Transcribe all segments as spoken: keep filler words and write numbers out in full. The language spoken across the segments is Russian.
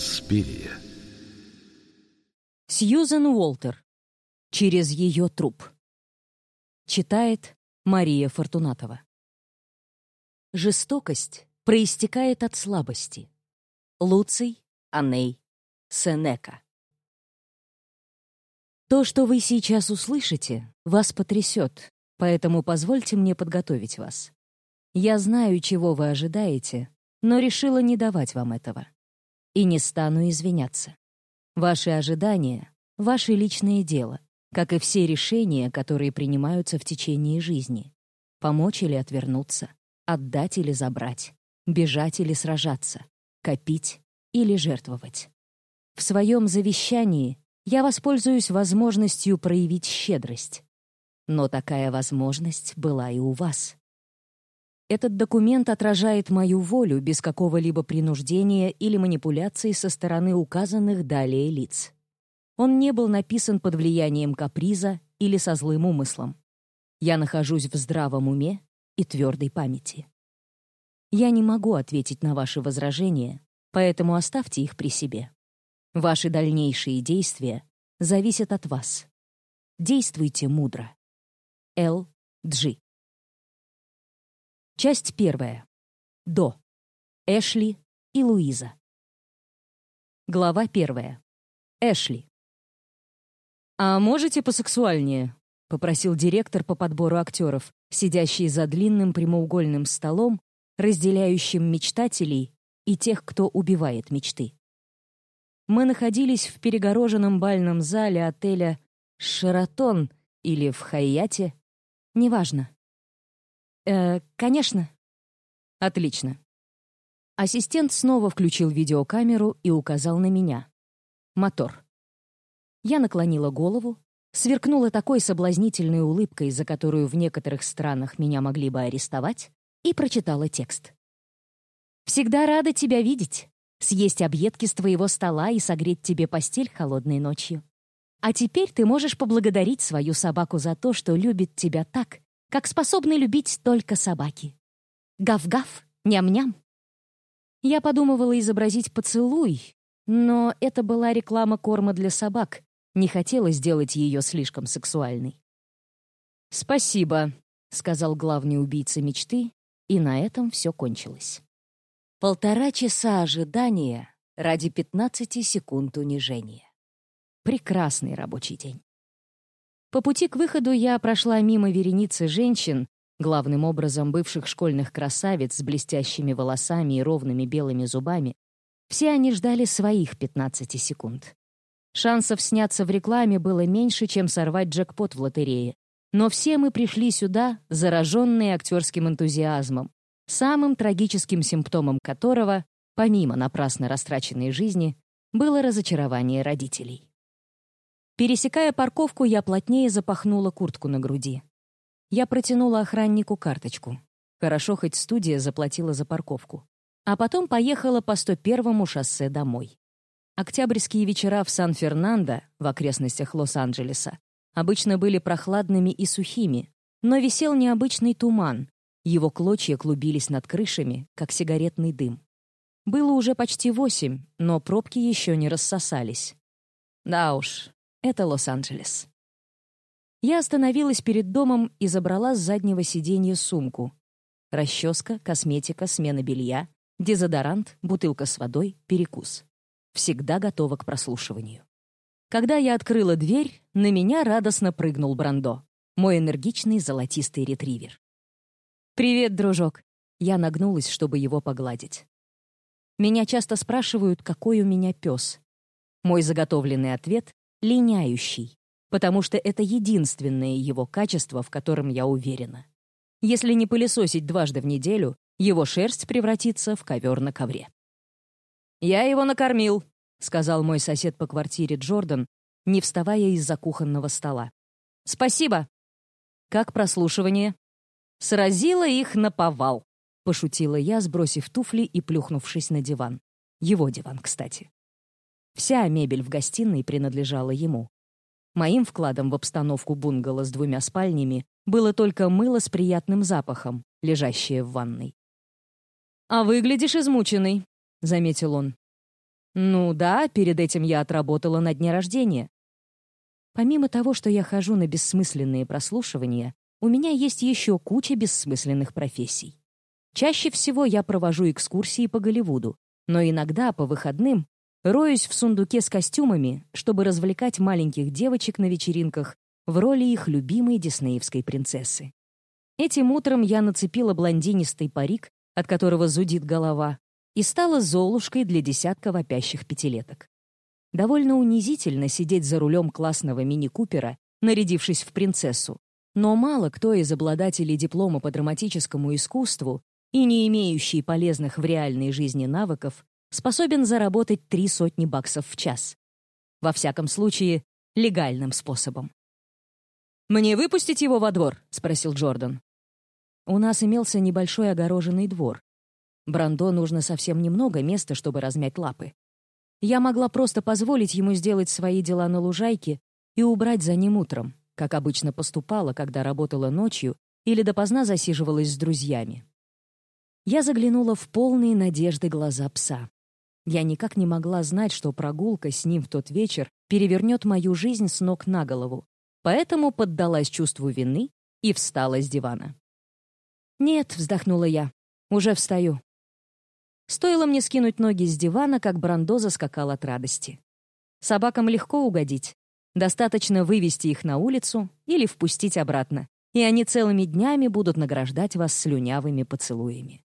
Инспирия. Сьюзен Уолтер. «Через ее труп». Читает Мария Фортунатова. Жестокость проистекает от слабости. Луций Аней Сенека. То, что вы сейчас услышите, вас потрясет, поэтому позвольте мне подготовить вас. Я знаю, чего вы ожидаете, но решила не давать вам этого. И не стану извиняться. Ваши ожидания — ваше личное дело, как и все решения, которые принимаются в течение жизни. Помочь или отвернуться, отдать или забрать, бежать или сражаться, копить или жертвовать. В своем завещании я воспользуюсь возможностью проявить щедрость. Но такая возможность была и у вас. Этот документ отражает мою волю без какого-либо принуждения или манипуляции со стороны указанных далее лиц. Он не был написан под влиянием каприза или со злым умыслом. Я нахожусь в здравом уме и твердой памяти. Я не могу ответить на ваши возражения, поэтому оставьте их при себе. Ваши дальнейшие действия зависят от вас. Действуйте мудро. Л. Джи. Часть первая. До. Эшли и Луиза. Глава первая. Эшли. «А можете посексуальнее?» — попросил директор по подбору актеров, сидящий за длинным прямоугольным столом, разделяющим мечтателей и тех, кто убивает мечты. Мы находились в перегороженном бальном зале отеля «Шератон» или в Хайяте. Неважно. «Э, конечно». «Отлично». Ассистент снова включил видеокамеру и указал на меня. Мотор. Я наклонила голову, сверкнула такой соблазнительной улыбкой, за которую в некоторых странах меня могли бы арестовать, и прочитала текст. «Всегда рада тебя видеть, съесть объедки с твоего стола и согреть тебе постель холодной ночью. А теперь ты можешь поблагодарить свою собаку за то, что любит тебя так, как способны любить только собаки. Гав-гав, ням-ням». Я подумывала изобразить поцелуй, но это была реклама корма для собак, не хотела сделать ее слишком сексуальной. «Спасибо», — сказал главный убийца мечты, и на этом все кончилось. Полтора часа ожидания ради пятнадцати секунд унижения. Прекрасный рабочий день. По пути к выходу я прошла мимо вереницы женщин, главным образом бывших школьных красавиц с блестящими волосами и ровными белыми зубами. Все они ждали своих пятнадцати секунд. Шансов сняться в рекламе было меньше, чем сорвать джекпот в лотерее. Но все мы пришли сюда, зараженные актерским энтузиазмом, самым трагическим симптомом которого, помимо напрасно растраченной жизни, было разочарование родителей. Пересекая парковку, я плотнее запахнула куртку на груди. Я протянула охраннику карточку. Хорошо, хоть студия заплатила за парковку. А потом поехала по сто первому шоссе домой. Октябрьские вечера в Сан-Фернандо, в окрестностях Лос-Анджелеса, обычно были прохладными и сухими, но висел необычный туман. Его клочья клубились над крышами, как сигаретный дым. Было уже почти восемь, но пробки еще не рассосались. Да уж, это Лос-Анджелес. Я остановилась перед домом и забрала с заднего сиденья сумку. Расческа, косметика, смена белья, дезодорант, бутылка с водой, перекус. Всегда готова к прослушиванию. Когда я открыла дверь, на меня радостно прыгнул Брандо, мой энергичный золотистый ретривер. «Привет, дружок!» Я нагнулась, чтобы его погладить. Меня часто спрашивают, какой у меня пес. Мой заготовленный ответ — линяющий, потому что это единственное его качество, в котором я уверена. Если не пылесосить дважды в неделю, его шерсть превратится в ковер на ковре. «Я его накормил», — сказал мой сосед по квартире Джордан, не вставая из-за кухонного стола. «Спасибо». «Как прослушивание?» «Сразила их наповал», — пошутила я, сбросив туфли и плюхнувшись на диван. Его диван, кстати. Вся мебель в гостиной принадлежала ему. Моим вкладом в обстановку бунгало с двумя спальнями было только мыло с приятным запахом, лежащее в ванной. «А выглядишь измученный», — заметил он. Ну да, перед этим я отработала на дне рождения. Помимо того, что я хожу на бессмысленные прослушивания, у меня есть еще куча бессмысленных профессий. Чаще всего я провожу экскурсии по Голливуду, но иногда по выходным роюсь в сундуке с костюмами, чтобы развлекать маленьких девочек на вечеринках в роли их любимой диснеевской принцессы. Этим утром я нацепила блондинистый парик, от которого зудит голова, и стала Золушкой для десятка вопящих пятилеток. Довольно унизительно сидеть за рулем классного мини-купера, нарядившись в принцессу, но мало кто из обладателей диплома по драматическому искусству и не имеющий полезных в реальной жизни навыков способен заработать три сотни баксов в час. Во всяком случае, легальным способом. «Мне выпустить его во двор?» — спросил Джордан. У нас имелся небольшой огороженный двор. Брандо нужно совсем немного места, чтобы размять лапы. Я могла просто позволить ему сделать свои дела на лужайке и убрать за ним утром, как обычно поступала, когда работала ночью или допоздна засиживалась с друзьями. Я заглянула в полные надежды глаза пса. Я никак не могла знать, что прогулка с ним в тот вечер перевернет мою жизнь с ног на голову, поэтому поддалась чувству вины и встала с дивана. «Нет», — вздохнула я, — «уже встаю». Стоило мне скинуть ноги с дивана, как Брандо заскакал от радости. Собакам легко угодить. Достаточно вывести их на улицу или впустить обратно, и они целыми днями будут награждать вас слюнявыми поцелуями.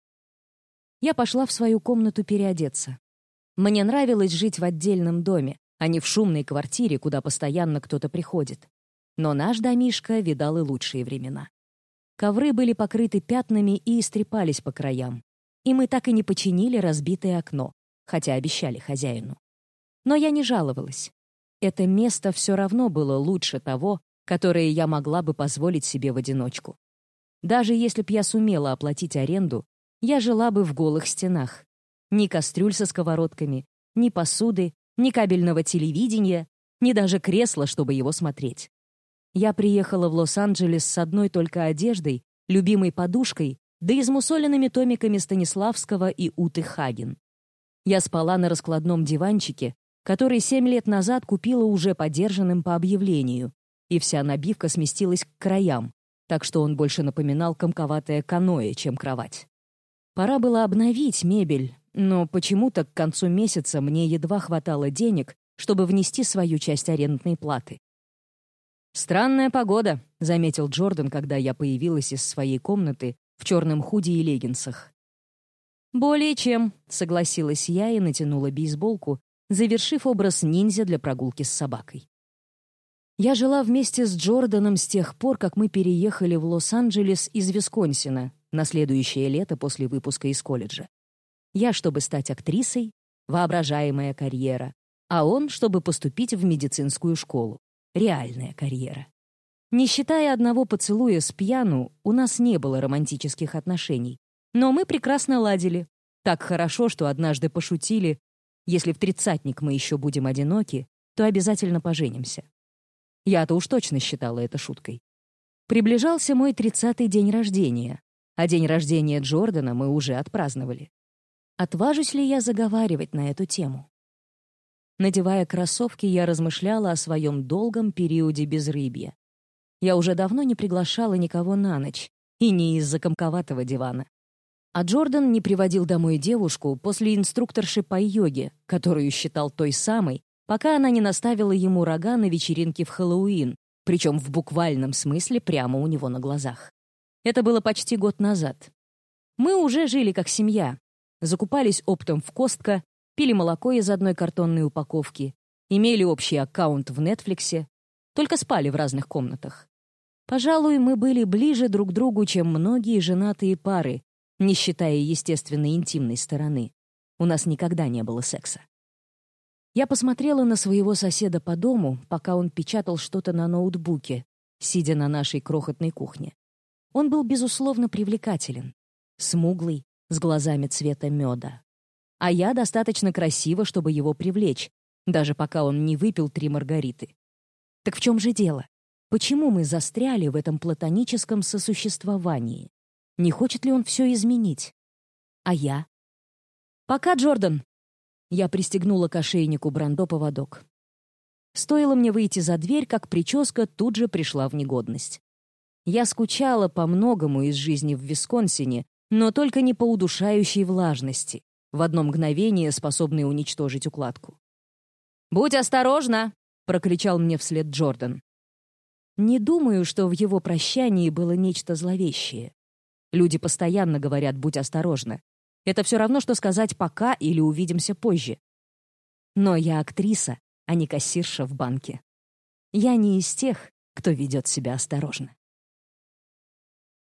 Я пошла в свою комнату переодеться. Мне нравилось жить в отдельном доме, а не в шумной квартире, куда постоянно кто-то приходит. Но наш домишко видал и лучшие времена. Ковры были покрыты пятнами и истрепались по краям. И мы так и не починили разбитое окно, хотя обещали хозяину. Но я не жаловалась. Это место все равно было лучше того, которое я могла бы позволить себе в одиночку. Даже если б я сумела оплатить аренду, я жила бы в голых стенах. Ни кастрюль со сковородками, ни посуды, ни кабельного телевидения, ни даже кресла, чтобы его смотреть. Я приехала в Лос-Анджелес с одной только одеждой, любимой подушкой, да измусоленными томиками Станиславского и Уты Хаген. Я спала на раскладном диванчике, который семь лет назад купила уже подержанным по объявлению, и вся набивка сместилась к краям, так что он больше напоминал комковатое каноэ, чем кровать. Пора было обновить мебель, но почему-то к концу месяца мне едва хватало денег, чтобы внести свою часть арендной платы. «Странная погода», — заметил Джордан, когда я появилась из своей комнаты в черном худи и леггинсах. «Более чем», — согласилась я и натянула бейсболку, завершив образ ниндзя для прогулки с собакой. Я жила вместе с Джорданом с тех пор, как мы переехали в Лос-Анджелес из Висконсина на следующее лето после выпуска из колледжа. Я, чтобы стать актрисой, воображаемая карьера, а он, чтобы поступить в медицинскую школу, реальная карьера. Не считая одного поцелуя с пьяну, у нас не было романтических отношений, но мы прекрасно ладили. Так хорошо, что однажды пошутили: если в тридцатник мы еще будем одиноки, то обязательно поженимся. Я-то уж точно считала это шуткой. Приближался мой тридцатый день рождения, а день рождения Джордана мы уже отпраздновали. Отважусь ли я заговаривать на эту тему? Надевая кроссовки, я размышляла о своем долгом периоде безрыбья. Я уже давно не приглашала никого на ночь, и не из-за комковатого дивана. А Джордан не приводил домой девушку после инструкторши по йоге, которую считал той самой, пока она не наставила ему рога на вечеринке в Хэллоуин, причем в буквальном смысле прямо у него на глазах. Это было почти год назад. Мы уже жили как семья, закупались оптом в Костко, пили молоко из одной картонной упаковки, имели общий аккаунт в Нетфликсе, только спали в разных комнатах. Пожалуй, мы были ближе друг к другу, чем многие женатые пары, не считая естественной интимной стороны. У нас никогда не было секса. Я посмотрела на своего соседа по дому, пока он печатал что-то на ноутбуке, сидя на нашей крохотной кухне. Он был, безусловно, привлекателен, смуглый, с глазами цвета меда. А я достаточно красива, чтобы его привлечь, даже пока он не выпил три маргариты. Так в чем же дело? Почему мы застряли в этом платоническом сосуществовании? Не хочет ли он все изменить? А я? «Пока, Джордан!» Я пристегнула к ошейнику Брандо поводок. Стоило мне выйти за дверь, как прическа тут же пришла в негодность. Я скучала по многому из жизни в Висконсине, но только не по удушающей влажности, в одно мгновение способной уничтожить укладку. «Будь осторожна!» — прокричал мне вслед Джордан. Не думаю, что в его прощании было нечто зловещее. Люди постоянно говорят «будь осторожна». Это все равно, что сказать «пока» или «увидимся позже». Но я актриса, а не кассирша в банке. Я не из тех, кто ведет себя осторожно.